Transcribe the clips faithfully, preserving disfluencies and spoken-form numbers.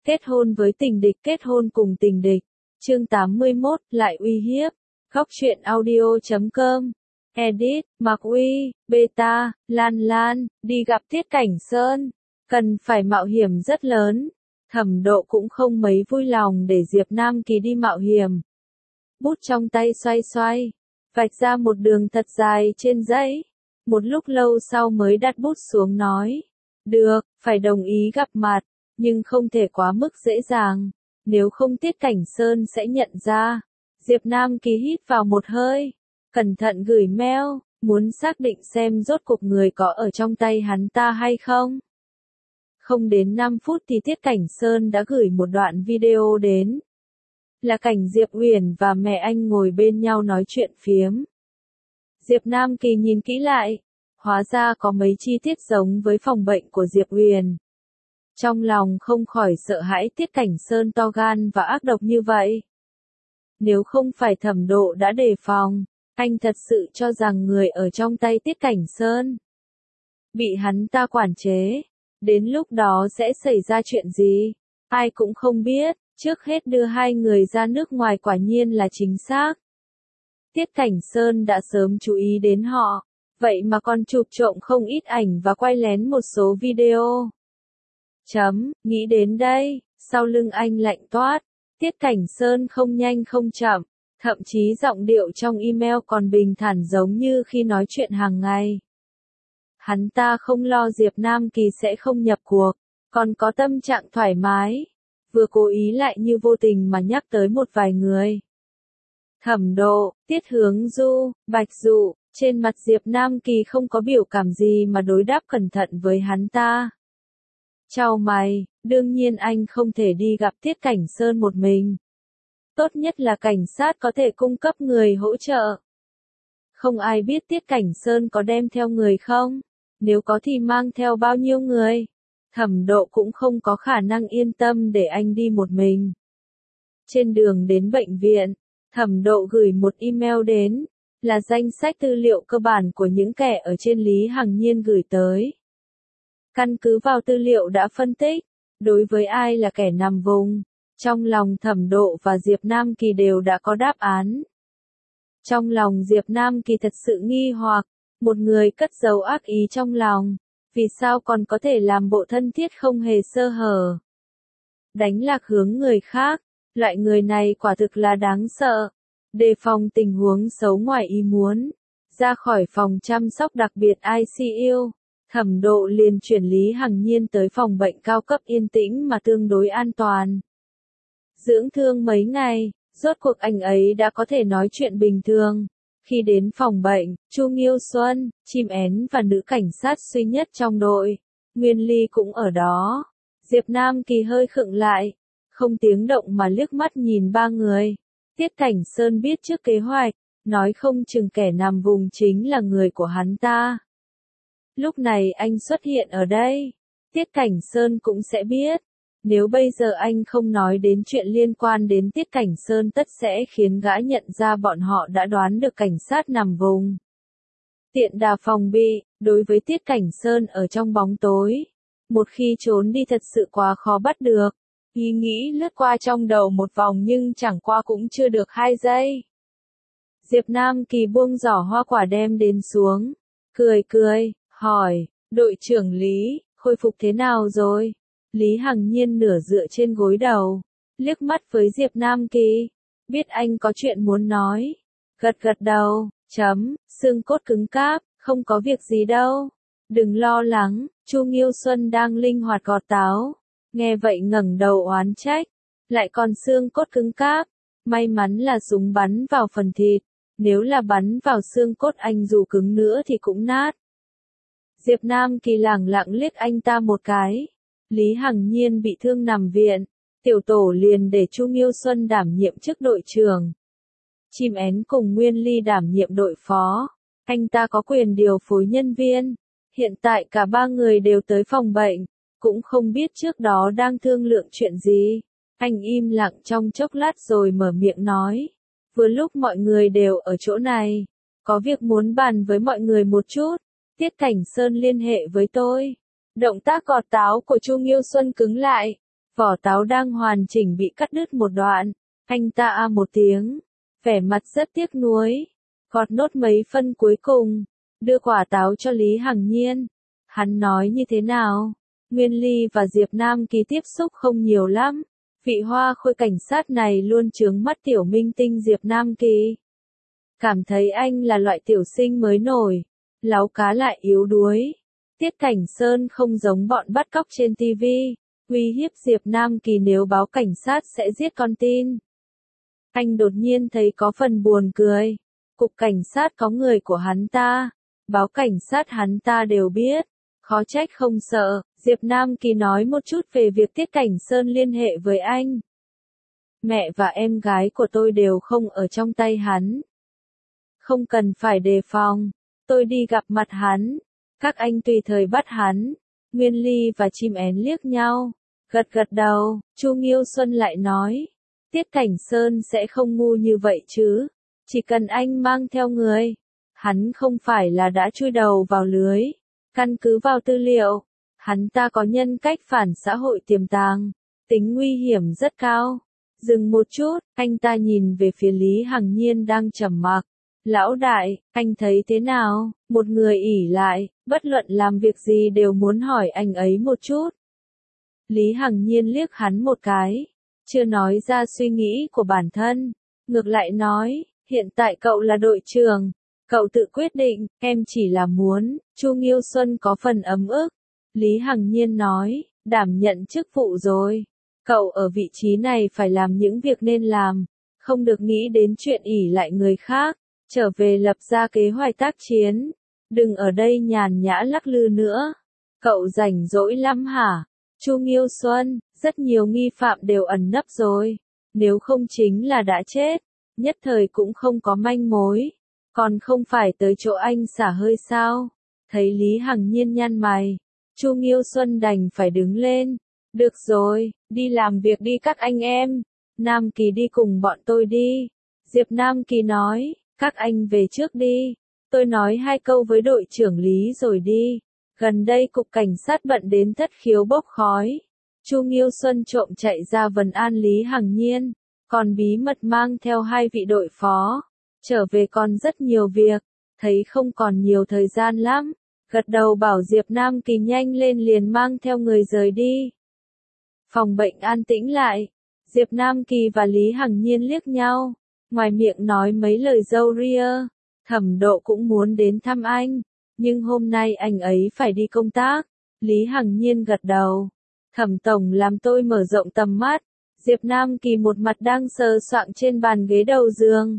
Kết hôn với tình địch, kết hôn cùng tình địch. Chương tám mươi mốt, lại uy hiếp. Góc truyện audio chấm com. Edit, Mạc Uy, Beta, Lan Lan, đi gặp Tiết Cảnh Sơn. Cần phải mạo hiểm rất lớn. Thẩm Độ cũng không mấy vui lòng để Diệp Nam Kỳ đi mạo hiểm. Bút trong tay xoay xoay, vạch ra một đường thật dài trên giấy. Một lúc lâu sau mới đặt bút xuống nói. Được, phải đồng ý gặp mặt, nhưng không thể quá mức dễ dàng. Nếu không Tiết Cảnh Sơn sẽ nhận ra. Diệp Nam Kỳ hít vào một hơi, cẩn thận gửi mail, muốn xác định xem rốt cuộc người có ở trong tay hắn ta hay không. Không đến năm phút thì Tiết Cảnh Sơn đã gửi một đoạn video đến. Là cảnh Diệp Uyển và mẹ anh ngồi bên nhau nói chuyện phiếm. Diệp Nam Kỳ nhìn kỹ lại, hóa ra có mấy chi tiết giống với phòng bệnh của Diệp Uyển. Trong lòng không khỏi sợ hãi Tiết Cảnh Sơn to gan và ác độc như vậy. Nếu không phải Thẩm Độ đã đề phòng, anh thật sự cho rằng người ở trong tay Tiết Cảnh Sơn bị hắn ta quản chế. Đến lúc đó sẽ xảy ra chuyện gì? Ai cũng không biết. Trước hết đưa hai người ra nước ngoài quả nhiên là chính xác. Tiết Cảnh Sơn đã sớm chú ý đến họ, vậy mà còn chụp trộm không ít ảnh và quay lén một số video. Chấm, nghĩ đến đây, sau lưng anh lạnh toát. Tiết Cảnh Sơn không nhanh không chậm, thậm chí giọng điệu trong email còn bình thản giống như khi nói chuyện hàng ngày. Hắn ta không lo Diệp Nam Kỳ sẽ không nhập cuộc, còn có tâm trạng thoải mái. Vừa cố ý lại như vô tình mà nhắc tới một vài người. Thẩm Độ, Tiết Hướng Du, Bạch Dụ, trên mặt Diệp Nam Kỳ không có biểu cảm gì mà đối đáp cẩn thận với hắn ta. Chào mày, đương nhiên anh không thể đi gặp Tiết Cảnh Sơn một mình. Tốt nhất là cảnh sát có thể cung cấp người hỗ trợ. Không ai biết Tiết Cảnh Sơn có đem theo người không? Nếu có thì mang theo bao nhiêu người? Thẩm Độ cũng không có khả năng yên tâm để anh đi một mình. Trên đường đến bệnh viện, Thẩm Độ gửi một email đến, là danh sách tư liệu cơ bản của những kẻ ở trên Lý Hằng Nhiên gửi tới. Căn cứ vào tư liệu đã phân tích, đối với ai là kẻ nằm vùng, trong lòng Thẩm Độ và Diệp Nam Kỳ đều đã có đáp án. Trong lòng Diệp Nam Kỳ thật sự nghi hoặc, một người cất giấu ác ý trong lòng. Vì sao còn có thể làm bộ thân thiết không hề sơ hở? Đánh lạc hướng người khác, loại người này quả thực là đáng sợ. Đề phòng tình huống xấu ngoài ý muốn. Ra khỏi phòng chăm sóc đặc biệt i xê u, Thẩm Độ liền chuyển Lý Hằng Nhiên tới phòng bệnh cao cấp yên tĩnh mà tương đối an toàn. Dưỡng thương mấy ngày, rốt cuộc anh ấy đã có thể nói chuyện bình thường. Khi đến phòng bệnh, Chu Nghiêu Xuân, Chim Én và nữ cảnh sát duy nhất trong đội, Nguyên Ly cũng ở đó. Diệp Nam Kỳ hơi khựng lại, không tiếng động mà liếc mắt nhìn ba người. Tiết Cảnh Sơn biết trước kế hoạch, nói không chừng kẻ nằm vùng chính là người của hắn ta. Lúc này anh xuất hiện ở đây, Tiết Cảnh Sơn cũng sẽ biết. Nếu bây giờ anh không nói đến chuyện liên quan đến Tiết Cảnh Sơn tất sẽ khiến gã nhận ra bọn họ đã đoán được cảnh sát nằm vùng. Tiện đà phòng bị, đối với Tiết Cảnh Sơn ở trong bóng tối. Một khi trốn đi thật sự quá khó bắt được. Ý nghĩ lướt qua trong đầu một vòng nhưng chẳng qua cũng chưa được hai giây. Diệp Nam Kỳ buông giỏ hoa quả đem đến xuống. Cười cười, hỏi, đội trưởng Lý, khôi phục thế nào rồi? Lý Hằng Nhiên nửa dựa trên gối đầu, liếc mắt với Diệp Nam Kỳ, biết anh có chuyện muốn nói. Gật gật đầu, chấm, xương cốt cứng cáp, không có việc gì đâu. Đừng lo lắng, Chu Nghiêu Xuân đang linh hoạt gọt táo. Nghe vậy ngẩng đầu oán trách, lại còn xương cốt cứng cáp. May mắn là súng bắn vào phần thịt, nếu là bắn vào xương cốt anh dù cứng nữa thì cũng nát. Diệp Nam Kỳ lẳng lặng liếc anh ta một cái. Lý Hằng Nhiên bị thương nằm viện, tiểu tổ liền để Chu Nghiêu Xuân đảm nhiệm chức đội trưởng. Chim Én cùng Nguyên Ly đảm nhiệm đội phó. Anh ta có quyền điều phối nhân viên. Hiện tại cả ba người đều tới phòng bệnh, cũng không biết trước đó đang thương lượng chuyện gì. Anh im lặng trong chốc lát rồi mở miệng nói. Vừa lúc mọi người đều ở chỗ này, có việc muốn bàn với mọi người một chút. Tiết Cảnh Sơn liên hệ với tôi. Động tác gọt táo của Chu Nghiêu Xuân cứng lại, Vỏ táo đang hoàn chỉnh bị cắt đứt một đoạn. Anh ta a một tiếng, vẻ mặt rất tiếc nuối. Gọt nốt mấy phân cuối cùng, đưa quả táo cho Lý Hằng Nhiên. Hắn nói như thế nào? Nguyên Ly và Diệp Nam Kỳ tiếp xúc không nhiều lắm. Vị hoa khôi cảnh sát này luôn trướng mắt tiểu minh tinh Diệp Nam Kỳ. Cảm thấy anh là loại tiểu sinh mới nổi, láu cá lại yếu đuối. Tiết Cảnh Sơn không giống bọn bắt cóc trên ti vi, uy hiếp Diệp Nam Kỳ nếu báo cảnh sát sẽ giết con tin. Anh đột nhiên thấy có phần buồn cười. Cục cảnh sát có người của hắn ta, báo cảnh sát hắn ta đều biết, khó trách không sợ. Diệp Nam Kỳ nói một chút về việc Tiết Cảnh Sơn liên hệ với anh. Mẹ và em gái của tôi đều không ở trong tay hắn. Không cần phải đề phòng, tôi đi gặp mặt hắn, các anh tùy thời bắt hắn. Nguyên Ly và Chim Én liếc nhau, gật gật đầu. Chu Nghiêu Xuân lại nói, Tiết Cảnh Sơn sẽ không ngu như vậy chứ, chỉ cần anh mang theo người, hắn không phải là đã chui đầu vào lưới. Căn cứ vào tư liệu, hắn ta có nhân cách phản xã hội tiềm tàng, tính nguy hiểm rất cao. Dừng một chút, anh ta nhìn về phía Lý Hằng Nhiên đang trầm mặc. Lão đại, anh thấy thế nào? Một người ỷ lại, bất luận làm việc gì đều muốn hỏi anh ấy một chút. Lý Hằng Nhiên liếc hắn một cái, chưa nói ra suy nghĩ của bản thân, ngược lại nói, hiện tại cậu là đội trưởng, cậu tự quyết định, em chỉ là muốn. Chu Nghiêu Xuân có phần ấm ức. Lý Hằng Nhiên nói, đảm nhận chức vụ rồi, cậu ở vị trí này phải làm những việc nên làm, không được nghĩ đến chuyện ỷ lại người khác, trở về lập ra kế hoạch tác chiến, đừng ở đây nhàn nhã lắc lư nữa. Cậu rảnh rỗi lắm hả? Chu Nghiêu Xuân, rất nhiều nghi phạm đều ẩn nấp rồi, nếu không chính là đã chết, nhất thời cũng không có manh mối, còn không phải tới chỗ anh xả hơi sao? Thấy Lý Hằng Nhiên nhăn mày, Chu Nghiêu Xuân đành phải đứng lên. Được rồi, đi làm việc đi các anh em. Nam Kỳ đi cùng bọn tôi đi. Diệp Nam Kỳ nói, các anh về trước đi. Tôi nói hai câu với đội trưởng Lý rồi đi. Gần đây cục cảnh sát bận đến thất khiếu bốc khói. Chu Nghiêu Xuân trộm chạy ra vấn an Lý Hằng Nhiên, còn bí mật mang theo hai vị đội phó. Trở về còn rất nhiều việc, thấy không còn nhiều thời gian lắm. Gật đầu bảo Diệp Nam Kỳ nhanh lên liền mang theo người rời đi. Phòng bệnh an tĩnh lại, Diệp Nam Kỳ và Lý Hằng Nhiên liếc nhau, ngoài miệng nói mấy lời râu ria. Thẩm Độ cũng muốn đến thăm anh, nhưng hôm nay anh ấy phải đi công tác. Lý Hằng Nhiên gật đầu. Thẩm tổng làm tôi mở rộng tầm mắt. Diệp Nam Kỳ một mặt đang sờ soạng trên bàn ghế đầu giường.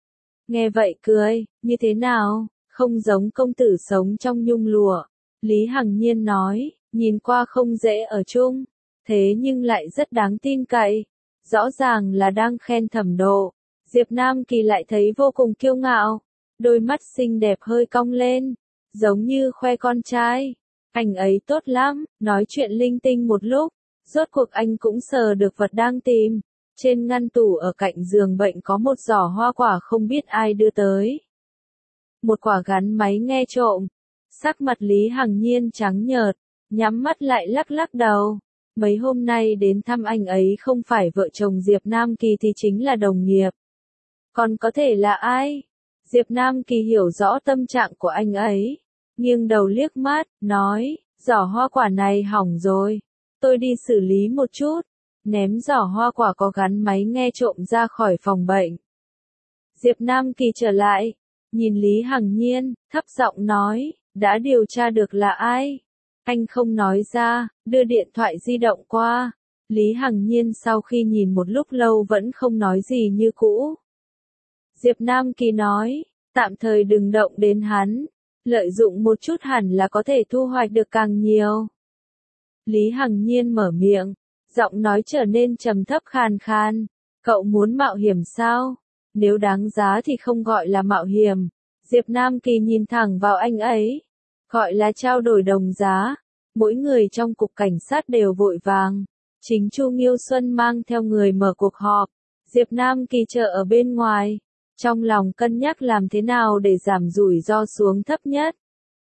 Nghe vậy cười, như thế nào, không giống công tử sống trong nhung lụa. Lý Hằng Nhiên nói, nhìn qua không dễ ở chung, thế nhưng lại rất đáng tin cậy. Rõ ràng là đang khen Thẩm Độ. Diệp Nam Kỳ lại thấy vô cùng kiêu ngạo, đôi mắt xinh đẹp hơi cong lên, giống như khoe con trai. Anh ấy tốt lắm, nói chuyện linh tinh một lúc, rốt cuộc anh cũng sờ được vật đang tìm. Trên ngăn tủ ở cạnh giường bệnh có một giỏ hoa quả không biết ai đưa tới. Một quả gắn máy nghe trộm. Sắc mặt Lý Hằng Nhiên trắng nhợt, nhắm mắt lại lắc lắc đầu. Mấy hôm nay đến thăm anh ấy không phải vợ chồng Diệp Nam Kỳ thì chính là đồng nghiệp. Còn có thể là ai? Diệp Nam Kỳ hiểu rõ tâm trạng của anh ấy, nghiêng đầu liếc mắt, nói, giỏ hoa quả này hỏng rồi, tôi đi xử lý một chút. Ném giỏ hoa quả có gắn máy nghe trộm ra khỏi phòng bệnh. Diệp Nam Kỳ trở lại, nhìn Lý Hằng Nhiên, thấp giọng nói, đã điều tra được là ai? Anh không nói ra, đưa điện thoại di động qua. Lý Hằng Nhiên sau khi nhìn một lúc lâu vẫn không nói gì như cũ. Diệp Nam Kỳ nói, tạm thời đừng động đến hắn, lợi dụng một chút hẳn là có thể thu hoạch được càng nhiều. Lý Hằng Nhiên mở miệng, giọng nói trở nên trầm thấp khàn khan, cậu muốn mạo hiểm sao? Nếu đáng giá thì không gọi là mạo hiểm. Diệp Nam Kỳ nhìn thẳng vào anh ấy, gọi là trao đổi đồng giá. Mỗi người trong cục cảnh sát đều vội vàng. Chính Chu Nghiêu Xuân mang theo người mở cuộc họp. Diệp Nam Kỳ chờ ở bên ngoài, trong lòng cân nhắc làm thế nào để giảm rủi ro xuống thấp nhất.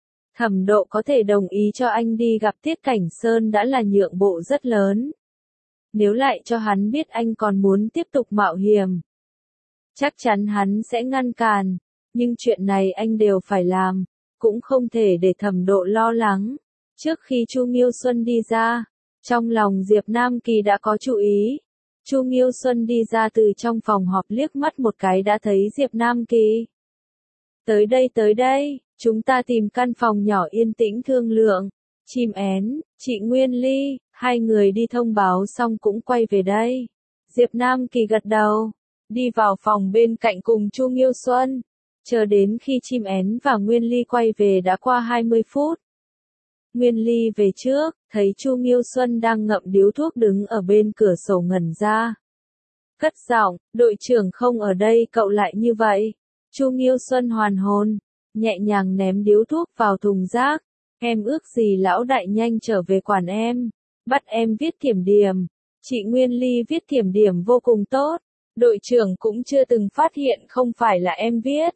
Thẩm Độ có thể đồng ý cho anh đi gặp Tiết Cảnh Sơn đã là nhượng bộ rất lớn. Nếu lại cho hắn biết anh còn muốn tiếp tục mạo hiểm, chắc chắn hắn sẽ ngăn cản, nhưng chuyện này anh đều phải làm, cũng không thể để Thẩm Độ lo lắng. Trước khi Chu Nghiêu Xuân đi ra, trong lòng Diệp Nam Kỳ đã có chú ý. Chu Nghiêu Xuân đi ra từ trong phòng họp liếc mắt một cái đã thấy Diệp Nam Kỳ. Tới đây tới đây, chúng ta tìm căn phòng nhỏ yên tĩnh thương lượng. Chim én, chị Nguyên Ly, hai người đi thông báo xong cũng quay về đây. Diệp Nam Kỳ gật đầu, đi vào phòng bên cạnh cùng Chu Nghiêu Xuân. Chờ đến khi chim én và Nguyên Ly quay về đã qua hai mươi phút. Nguyên Ly về trước, thấy Chu Nghiêu Xuân đang ngậm điếu thuốc đứng ở bên cửa sổ ngẩn ra. Cất giọng, đội trưởng không ở đây cậu lại như vậy. Chu Nghiêu Xuân hoàn hồn, nhẹ nhàng ném điếu thuốc vào thùng rác. Em ước gì lão đại nhanh trở về quản em, bắt em viết kiểm điểm. Chị Nguyên Ly viết kiểm điểm vô cùng tốt, đội trưởng cũng chưa từng phát hiện không phải là em viết.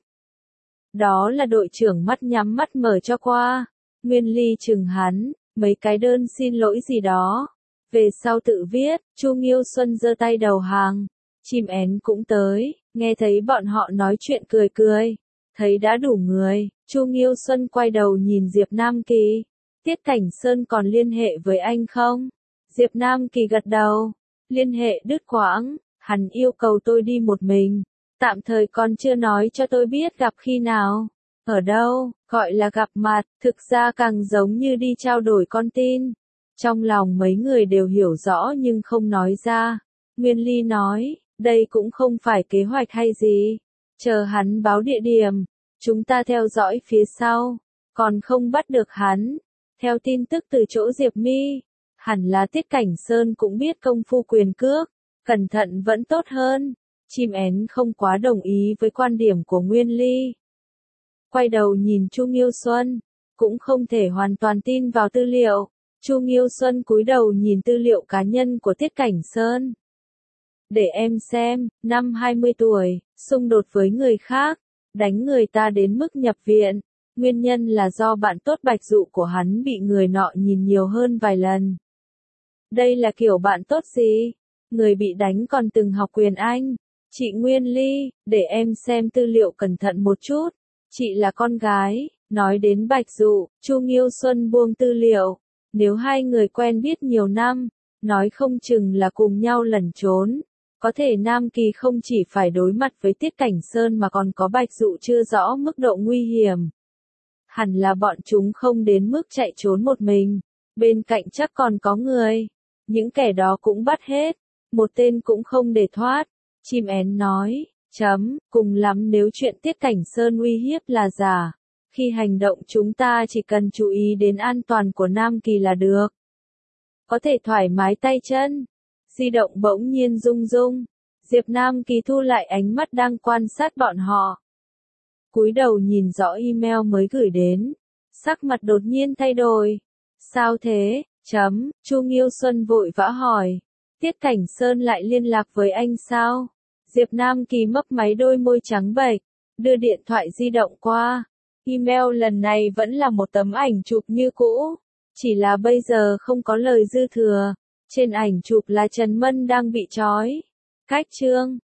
Đó là đội trưởng mắt nhắm mắt mở cho qua. Nguyên Ly chừng hắn, mấy cái đơn xin lỗi gì đó. Về sau tự viết, Chu Nghiêu Xuân giơ tay đầu hàng. Chim én cũng tới, nghe thấy bọn họ nói chuyện cười cười. Thấy đã đủ người, Chu Nghiêu Xuân quay đầu nhìn Diệp Nam Kỳ. Tiết Cảnh Sơn còn liên hệ với anh không? Diệp Nam Kỳ gật đầu. Liên hệ đứt quãng, hắn yêu cầu tôi đi một mình. Tạm thời còn chưa nói cho tôi biết gặp khi nào. Ở đâu, gọi là gặp mặt, thực ra càng giống như đi trao đổi con tin. Trong lòng mấy người đều hiểu rõ nhưng không nói ra. Nguyên Ly nói, đây cũng không phải kế hoạch hay gì. Chờ hắn báo địa điểm, chúng ta theo dõi phía sau, còn không bắt được hắn. Theo tin tức từ chỗ Diệp Mi, hẳn là Tiết Cảnh Sơn cũng biết công phu quyền cước, cẩn thận vẫn tốt hơn. Chim én không quá đồng ý với quan điểm của Nguyên Ly. Quay đầu nhìn Chu Nghiêu Xuân, cũng không thể hoàn toàn tin vào tư liệu. Chu Nghiêu Xuân cúi đầu nhìn tư liệu cá nhân của Tiết Cảnh Sơn. Để em xem, năm hai mươi tuổi, xung đột với người khác, đánh người ta đến mức nhập viện. Nguyên nhân là do bạn tốt Bạch Dụ của hắn bị người nọ nhìn nhiều hơn vài lần. Đây là kiểu bạn tốt gì? Người bị đánh còn từng học quyền Anh. Chị Nguyên Ly, để em xem tư liệu cẩn thận một chút. Chị là con gái, nói đến Bạch Dụ, Chu Nghiêu Xuân buông tư liệu. Nếu hai người quen biết nhiều năm, nói không chừng là cùng nhau lẩn trốn. Có thể Nam Kỳ không chỉ phải đối mặt với Tiết Cảnh Sơn mà còn có Bạch Dụ chưa rõ mức độ nguy hiểm. Hẳn là bọn chúng không đến mức chạy trốn một mình, bên cạnh chắc còn có người. Những kẻ đó cũng bắt hết, một tên cũng không để thoát. Chim én nói, chấm, cùng lắm nếu chuyện Tiết Cảnh Sơn uy hiếp là giả. Khi hành động chúng ta chỉ cần chú ý đến an toàn của Nam Kỳ là được. Có thể thoải mái tay chân. Di động bỗng nhiên rung rung. Diệp Nam Kỳ thu lại ánh mắt đang quan sát bọn họ. Cúi đầu nhìn rõ email mới gửi đến. Sắc mặt đột nhiên thay đổi. Sao thế? Chấm, Chu Nghiêu Xuân vội vã hỏi. Tiết Cảnh Sơn lại liên lạc với anh sao? Diệp Nam Kỳ mấp máy đôi môi trắng bệch, đưa điện thoại di động qua. Email lần này vẫn là một tấm ảnh chụp như cũ. Chỉ là bây giờ không có lời dư thừa. Trên ảnh chụp là Trần Mân đang bị trói. Cách chương